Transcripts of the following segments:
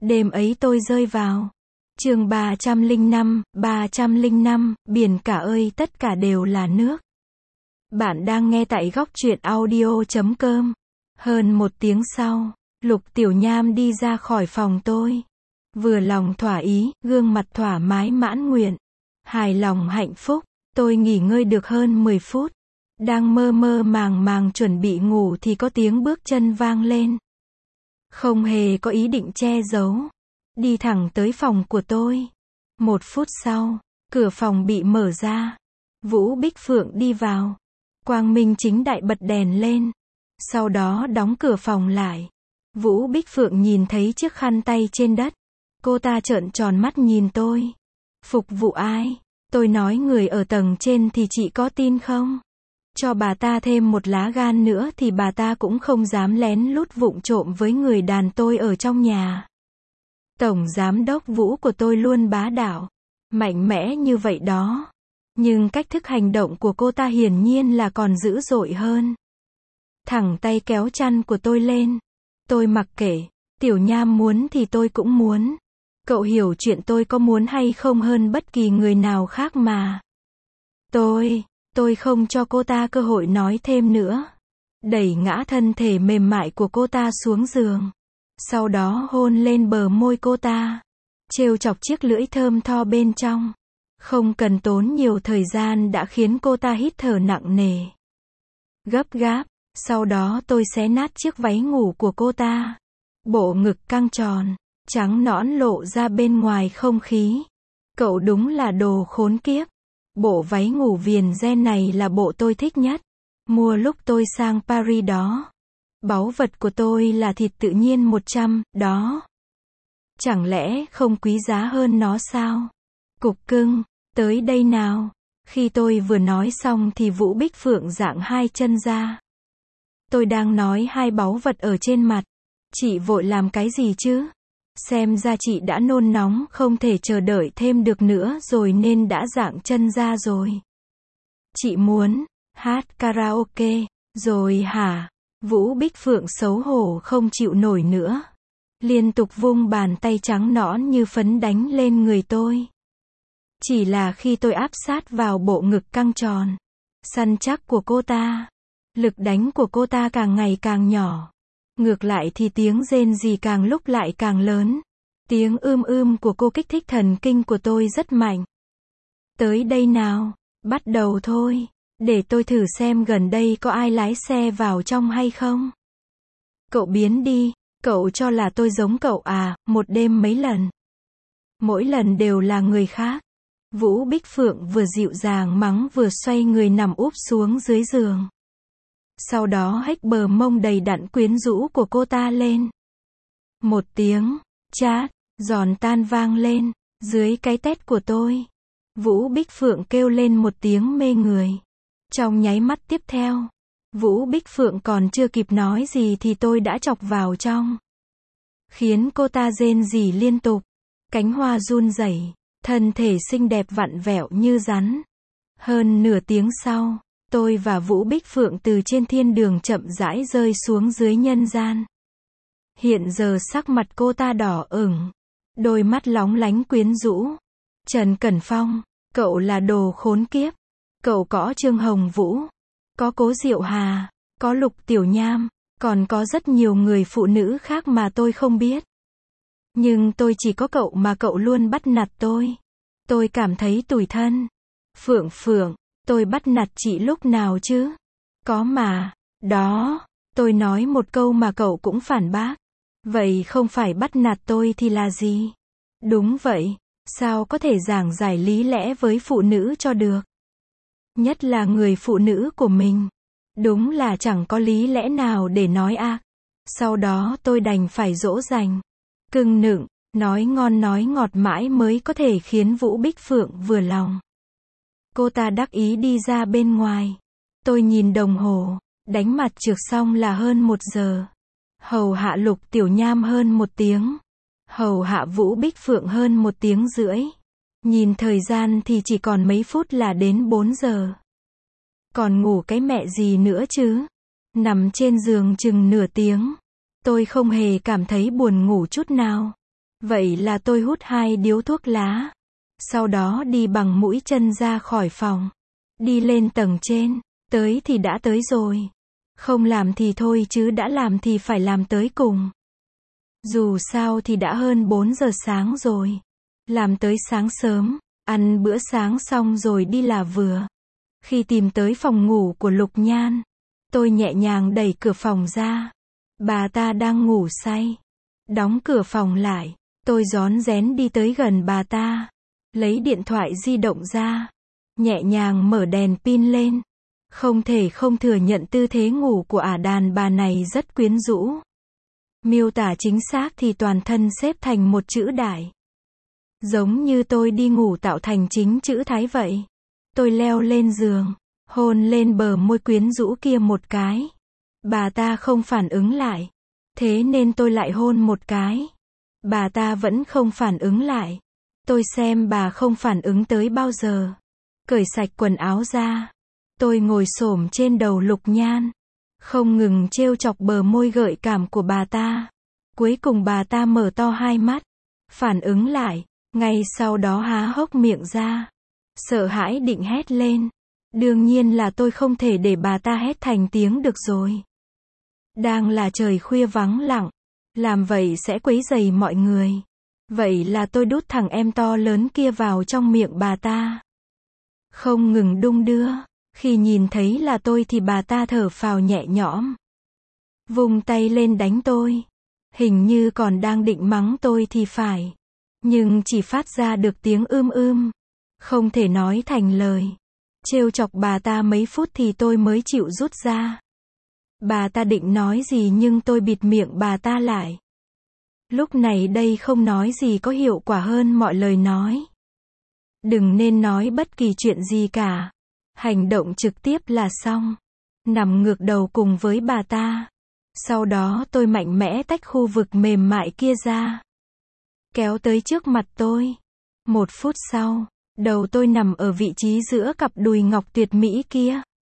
Đêm ấy tôi rơi vào. Chương 305, biển cả ơi tất cả đều là nước. Bạn đang nghe tại góc truyện audio.com. Hơn 1 tiếng sau, Lục Tiểu Nham đi ra khỏi phòng tôi. Vừa lòng thỏa ý, gương mặt thoải mái mãn nguyện. Hài lòng hạnh phúc, tôi nghỉ ngơi được hơn 10 phút. Đang mơ mơ màng màng chuẩn bị ngủ thì có tiếng bước chân vang lên. Không hề có ý định che giấu. Đi thẳng tới phòng của tôi. 1 phút sau, cửa phòng bị mở ra. Vũ Bích Phượng đi vào. Quang minh chính đại bật đèn lên. Sau đó đóng cửa phòng lại. Vũ Bích Phượng nhìn thấy chiếc khăn tay trên đất. Cô ta trợn tròn mắt nhìn tôi. Phục vụ ai? Tôi nói người ở tầng trên thì chị có tin không? Cho bà ta thêm một lá gan nữa thì bà ta cũng không dám lén lút vụng trộm với người đàn tôi ở trong nhà. Tổng giám đốc Vũ của tôi luôn bá đạo, mạnh mẽ như vậy đó. Nhưng cách thức hành động của cô ta hiển nhiên là còn dữ dội hơn. Thẳng tay kéo chăn của tôi lên. Tôi mặc kệ, Tiểu Nham muốn thì tôi cũng muốn. Cậu hiểu chuyện tôi có muốn hay không hơn bất kỳ người nào khác mà. Tôi không cho cô ta cơ hội nói thêm nữa. Đẩy ngã thân thể mềm mại của cô ta xuống giường. Sau đó hôn lên bờ môi cô ta. Trêu chọc chiếc lưỡi thơm tho bên trong. Không cần tốn nhiều thời gian đã khiến cô ta hít thở nặng nề. Gấp gáp, sau đó tôi xé nát chiếc váy ngủ của cô ta. Bộ ngực căng tròn, trắng nõn lộ ra bên ngoài không khí. Cậu đúng là đồ khốn kiếp. Bộ váy ngủ viền ren này là bộ tôi thích nhất. Mua lúc tôi sang Paris đó. Báu vật của tôi là thịt tự nhiên 100, đó. Chẳng lẽ không quý giá hơn nó sao? Cục cưng, tới đây nào. Khi tôi vừa nói xong thì Vũ Bích Phượng giãng hai chân ra. Tôi đang nói hai báu vật ở trên mặt. Chị vội làm cái gì chứ? Xem ra chị đã nôn nóng không thể chờ đợi thêm được nữa rồi nên đã giãng chân ra rồi. Chị muốn hát karaoke, rồi hả? Vũ Bích Phượng xấu hổ không chịu nổi nữa. Liên tục vung bàn tay trắng nõn như phấn đánh lên người tôi. Chỉ là khi tôi áp sát vào bộ ngực căng tròn, săn chắc của cô ta, lực đánh của cô ta càng ngày càng nhỏ. Ngược lại thì tiếng rên rỉ càng lúc lại càng lớn. Tiếng của cô kích thích thần kinh của tôi rất mạnh. Tới đây nào, bắt đầu thôi. Để tôi thử xem gần đây có ai lái xe vào trong hay không. Cậu biến đi, cậu cho là tôi giống cậu à, một đêm mấy lần. Mỗi lần đều là người khác. Vũ Bích Phượng vừa dịu dàng mắng vừa xoay người nằm úp xuống dưới giường. Sau đó hếch bờ mông đầy đặn quyến rũ của cô ta lên. Một tiếng chát giòn tan vang lên dưới cái tét của tôi. Vũ Bích Phượng kêu lên một tiếng mê người. Trong nháy mắt tiếp theo, Vũ Bích Phượng còn chưa kịp nói gì thì tôi đã chọc vào trong. Khiến cô ta rên rỉ liên tục, cánh hoa run rẩy, thân thể xinh đẹp vặn vẹo như rắn. Hơn nửa tiếng sau, tôi và Vũ Bích Phượng từ trên thiên đường chậm rãi rơi xuống dưới nhân gian. Hiện giờ sắc mặt cô ta đỏ ửng, đôi mắt lóng lánh quyến rũ. Trần Cẩn Phong, cậu là đồ khốn kiếp. Cậu có Trương Hồng Vũ, có Cố Diệu Hà, có Lục Tiểu Nham, còn có rất nhiều người phụ nữ khác mà tôi không biết. Nhưng tôi chỉ có cậu mà cậu luôn bắt nạt tôi. Tôi cảm thấy tủi thân. Phượng, tôi bắt nạt chị lúc nào chứ? Có mà, đó, tôi nói một câu mà cậu cũng phản bác. Vậy không phải bắt nạt tôi thì là gì? Đúng vậy, sao có thể giảng giải lý lẽ với phụ nữ cho được? Nhất là người phụ nữ của mình. Đúng là chẳng có lý lẽ nào để nói ác. Sau đó tôi đành phải dỗ dành, cưng nựng, nói ngon nói ngọt mãi mới có thể khiến Vũ Bích Phượng vừa lòng. Cô ta đắc ý đi ra bên ngoài. Tôi nhìn đồng hồ, đánh mặt trược xong là hơn 1 giờ. Hầu hạ Lục Tiểu Nham hơn 1 tiếng. Hầu hạ Vũ Bích Phượng hơn 1 tiếng rưỡi. Nhìn thời gian thì chỉ còn mấy phút là đến 4 giờ. Còn ngủ cái mẹ gì nữa chứ? Nằm trên giường chừng nửa tiếng. Tôi không hề cảm thấy buồn ngủ chút nào. Vậy là tôi hút 2 điếu thuốc lá. Sau đó đi bằng mũi chân ra khỏi phòng. Đi lên tầng trên. Tới thì đã tới rồi. Không làm thì thôi chứ đã làm thì phải làm tới cùng. Dù sao thì đã hơn 4 giờ sáng rồi. Làm tới sáng sớm. Ăn bữa sáng xong rồi đi là vừa. Khi tìm tới phòng ngủ của Lục Nhan, tôi nhẹ nhàng đẩy cửa phòng ra. Bà ta đang ngủ say. Đóng cửa phòng lại. Tôi rón rén đi tới gần bà ta. Lấy điện thoại di động ra. Nhẹ nhàng mở đèn pin lên. Không thể không thừa nhận tư thế ngủ của đàn bà này rất quyến rũ. Miêu tả chính xác thì toàn thân xếp thành một chữ đại. Giống như tôi đi ngủ tạo thành chính chữ Thái vậy. Tôi leo lên giường, hôn lên bờ môi quyến rũ kia một cái. Bà ta không phản ứng lại. Thế nên tôi lại hôn một cái. Bà ta vẫn không phản ứng lại. Tôi xem bà không phản ứng tới bao giờ. Cởi sạch quần áo ra. Tôi ngồi xổm trên đầu Lục Nhan. Không ngừng trêu chọc bờ môi gợi cảm của bà ta. Cuối cùng bà ta mở to hai mắt. Phản ứng lại. Ngay sau đó há hốc miệng ra. Sợ hãi định hét lên. Đương nhiên là tôi không thể để bà ta hét thành tiếng được rồi. Đang là trời khuya vắng lặng. Làm vậy sẽ quấy rầy mọi người. Vậy là tôi đút thằng em to lớn kia vào trong miệng bà ta. Không ngừng đung đưa. Khi nhìn thấy là tôi thì bà ta thở phào nhẹ nhõm. Vung tay lên đánh tôi. Hình như còn đang định mắng tôi thì phải. Nhưng chỉ phát ra được tiếng không thể nói thành lời. Trêu chọc bà ta mấy phút thì tôi mới chịu rút ra. Bà ta định nói gì nhưng tôi bịt miệng bà ta lại. Lúc này đây không nói gì có hiệu quả hơn mọi lời nói. Đừng nên nói bất kỳ chuyện gì cả. Hành động trực tiếp là xong. Nằm ngược đầu cùng với bà ta. Sau đó tôi mạnh mẽ tách khu vực mềm mại kia ra. Kéo tới trước mặt tôi. 1 phút sau, đầu tôi nằm ở vị trí giữa cặp đùi ngọc tuyệt mỹ kia.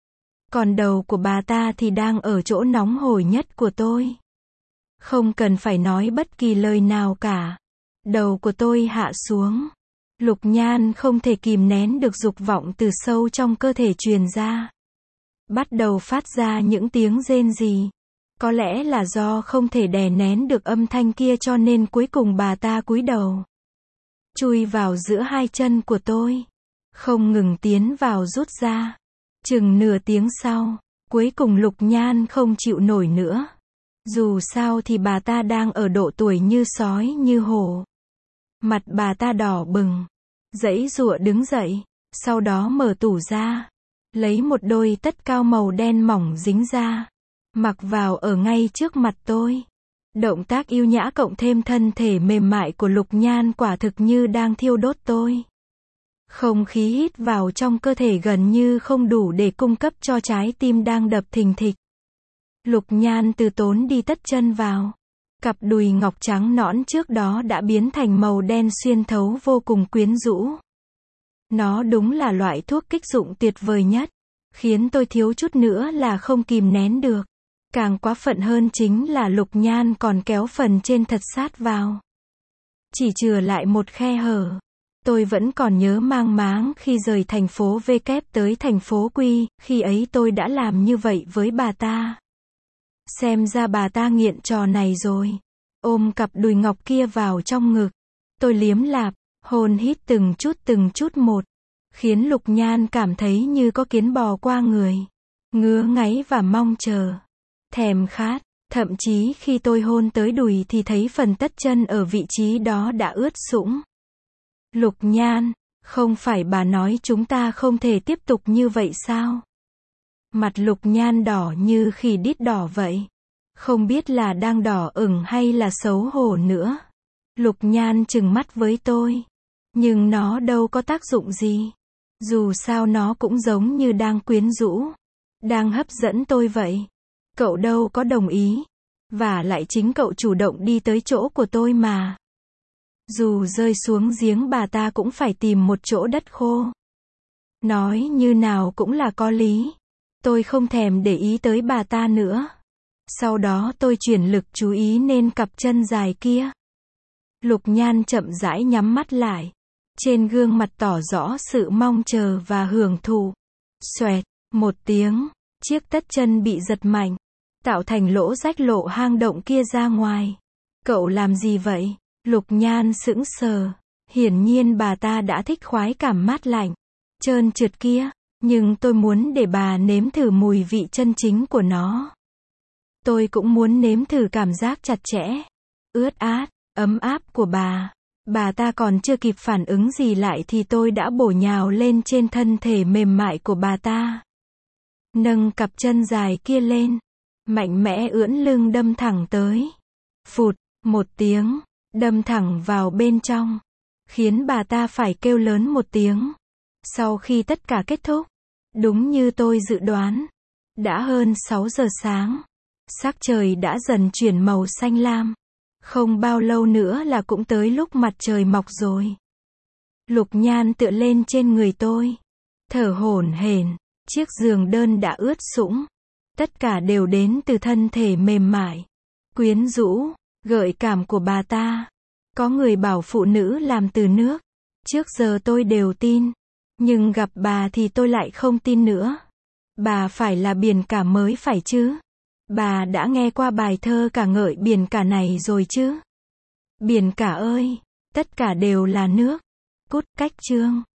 Còn đầu của bà ta thì đang ở chỗ nóng hổi nhất của tôi. Không cần phải nói bất kỳ lời nào cả. Đầu của tôi hạ xuống. Lục Nhan không thể kìm nén được dục vọng từ sâu trong cơ thể truyền ra. Bắt đầu phát ra những tiếng rên rỉ. Có lẽ là do không thể đè nén được âm thanh kia cho nên cuối cùng bà ta cúi đầu. Chui vào giữa hai chân của tôi. Không ngừng tiến vào rút ra. Chừng nửa tiếng sau, cuối cùng Lục Nhan không chịu nổi nữa. Dù sao thì bà ta đang ở độ tuổi như sói như hổ. Mặt bà ta đỏ bừng. Giãy giụa đứng dậy. Sau đó mở tủ ra. Lấy một đôi tất cao màu đen mỏng dính ra. Mặc vào ở ngay trước mặt tôi. Động tác yêu nhã cộng thêm thân thể mềm mại của Lục Nhan quả thực như đang thiêu đốt tôi. Không khí hít vào trong cơ thể gần như không đủ để cung cấp cho trái tim đang đập thình thịch. Lục Nhan từ tốn đi tất chân vào. Cặp đùi ngọc trắng nõn trước đó đã biến thành màu đen xuyên thấu vô cùng quyến rũ. Nó đúng là loại thuốc kích dụng tuyệt vời nhất. Khiến tôi thiếu chút nữa là không kìm nén được. Càng quá phận hơn chính là Lục Nhan còn kéo phần trên thật sát vào. Chỉ chừa lại một khe hở. Tôi vẫn còn nhớ mang máng khi rời thành phố V kép tới thành phố Quy, khi ấy tôi đã làm như vậy với bà ta. Xem ra bà ta nghiện trò này rồi. Ôm cặp đùi ngọc kia vào trong ngực. Tôi liếm lạp, hôn hít từng chút một. Khiến Lục Nhan cảm thấy như có kiến bò qua người. Ngứa ngáy và mong chờ. Thèm khát. Thậm chí khi tôi hôn tới đùi thì thấy phần tất chân ở vị trí đó đã ướt sũng. Lục Nhan, không phải bà nói chúng ta không thể tiếp tục như vậy sao? Mặt Lục Nhan đỏ như khỉ đít đỏ vậy. Không biết là đang đỏ ửng hay là xấu hổ nữa. Lục Nhan trừng mắt với tôi. Nhưng nó đâu có tác dụng gì. Dù sao nó cũng giống như đang quyến rũ. Đang hấp dẫn tôi vậy. Cậu đâu có đồng ý. Và lại chính cậu chủ động đi tới chỗ của tôi mà. Dù rơi xuống giếng bà ta cũng phải tìm một chỗ đất khô. Nói như nào cũng là có lý. Tôi không thèm để ý tới bà ta nữa. Sau đó tôi chuyển lực chú ý lên cặp chân dài kia. Lục Nhan chậm rãi nhắm mắt lại. Trên gương mặt tỏ rõ sự mong chờ và hưởng thụ. Xoẹt, một tiếng, chiếc tất chân bị giật mạnh, tạo thành lỗ rách lộ hang động kia ra ngoài. Cậu làm gì vậy? Lục Nhan sững sờ. Hiển nhiên bà ta đã thích khoái cảm mát lạnh, trơn trượt kia, nhưng tôi muốn để bà nếm thử mùi vị chân chính của nó. Tôi cũng muốn nếm thử cảm giác chặt chẽ, ướt át, ấm áp của bà. Bà ta còn chưa kịp phản ứng gì lại thì tôi đã bổ nhào lên trên thân thể mềm mại của bà ta. Nâng cặp chân dài kia lên, mạnh mẽ ưỡn lưng đâm thẳng tới. Phụt, một tiếng, đâm thẳng vào bên trong, khiến bà ta phải kêu lớn một tiếng. Sau khi tất cả kết thúc, đúng như tôi dự đoán, đã hơn 6 giờ sáng. Sắc trời đã dần chuyển màu xanh lam. Không bao lâu nữa là cũng tới lúc mặt trời mọc rồi. Lục Nhan tựa lên trên người tôi, thở hổn hển. Chiếc giường đơn đã ướt sũng. Tất cả đều đến từ thân thể mềm mại, quyến rũ, gợi cảm của bà ta. Có người bảo phụ nữ làm từ nước. Trước giờ tôi đều tin, nhưng gặp bà thì tôi lại không tin nữa. Bà phải là biển cả mới phải chứ? Bà đã nghe qua bài thơ ca ngợi biển cả này rồi chứ? Biển cả ơi, tất cả đều là nước. Cút cách chương.